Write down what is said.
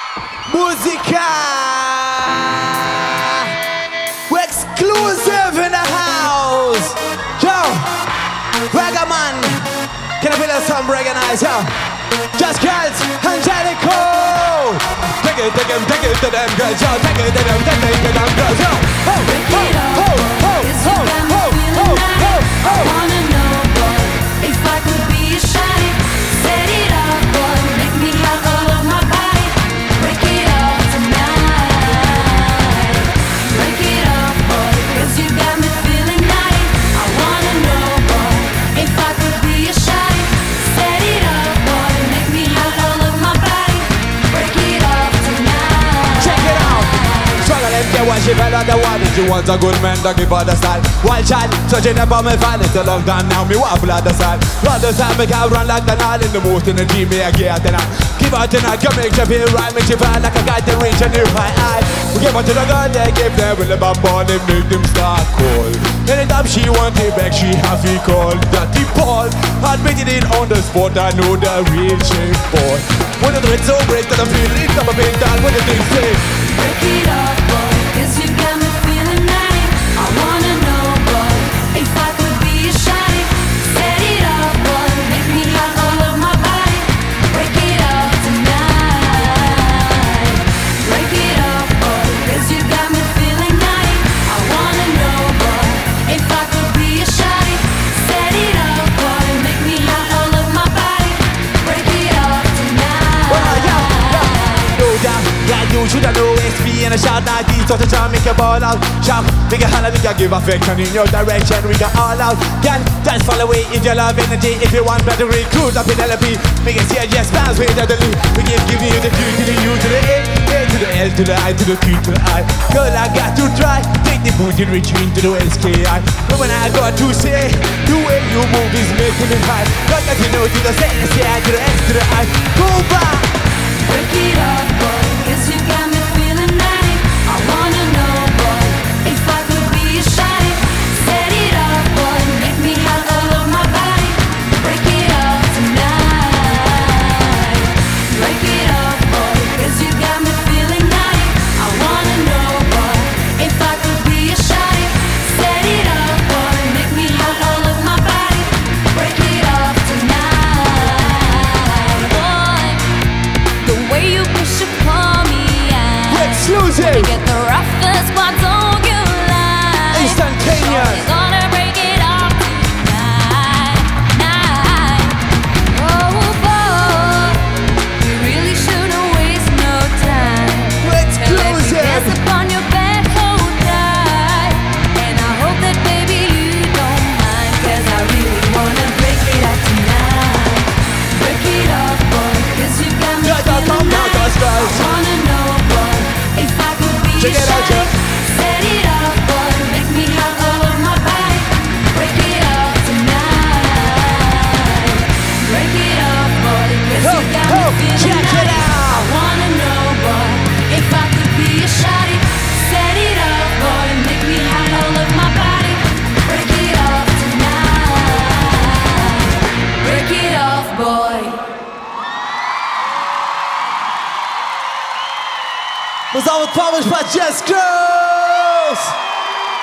Música exclusive in the house. Yo, Reggae man, can I feel some reggae nice, yo? Just girls, Angelico. Take it to them girls, yo. Take it to them girls, yo. Ho, ho, ho, ho, ho, ho, ho, ho, ho. I wanna know, boy, if I could be a shawty. Set it up, boy, make me hot all of my body. Break it up tonight. Break it up, boy, 'cause you got me feeling nice. I wanna know, boy, if I could be a shawty. Set it up, boy, make me hot all of my body. Break it up tonight. Check it out. Struggle them get what she better than what if she wants a good man to give her the style. Wild child, searching up on me fan. It's a long time now, me wobble at the side. Run the side, make her run like the night. In the most in the dream, me I get tonight. Give her tonight, come make you feel right. Make you feel like I got to reach a new high. We give her to the girl, they give them with the bump on them, make them start cold. Anytime she want it back, she have to call Dirty Paul. Admitted it on the spot, I know the real shape boy. When the dread so break that I feel it, I'm a big down when the things say. Break it up, boy, 'cause you got me feeling nice. I wanna know, boy, if I could be a shawty. Set it up, boy, make me hot all of my body. Break it up tonight. Break it up, boy, 'cause you got me feeling nice. I wanna know, boy, if I could be a shawty. Set it up, boy, make me hot all of my body. Break it up tonight. No doubt, yeah, you shoulda know it's me and a shout like this. So to try make a ball out. Shout, make a holla, make a give affection in your direction. We got all out. Girl, dance follow away if you love energy. If you want better recruit up in LP. Make it see yes, bounce with the lead. We give you the Q to the U to the A to the L to the I to the Q to the I. Girl, I got to try. Take the boot and reach into the SKI. But when I got to say, the way you move is making me high. Got to know to the SKI to the S to the I. Go back. Break it up, boy, 'cause you got me feeling nice. I wanna know, boy, if I could be a shawty. Set it up, boy, make me hot all of my body. Break it up tonight. Break it up, boy, 'cause you got me feeling nice. I wanna know, boy, if I could be a shawty. Set it up, boy, make me hot all of my body. Break it up tonight. Boy, the way you push upon me, Exclusive. get the roughest spots on your line. Instantaneous. You're gonna break it up tonight. Oh boy, we really shouldn't waste no time. Exclusive. Let me dance upon your back so tight. And I hope that baby you don't mind, 'cause I really wanna break it up tonight. Break it up, boy, 'cause you got me Yeah, come feeling now, nice. guys, guys. I wanna know, boy, if I could be Check it out, shawty. Jeff. Set it up, boy, make me hot all of my body. Break it up tonight. Break it up, boy, 'cause Ho, you got ho, me feeling check it nice. out. I wanna know, boy, if I could be a shawty. Set it up, boy, make me hot all of my body. Break it up tonight. Break it off, boy. Was always published by Just Girls.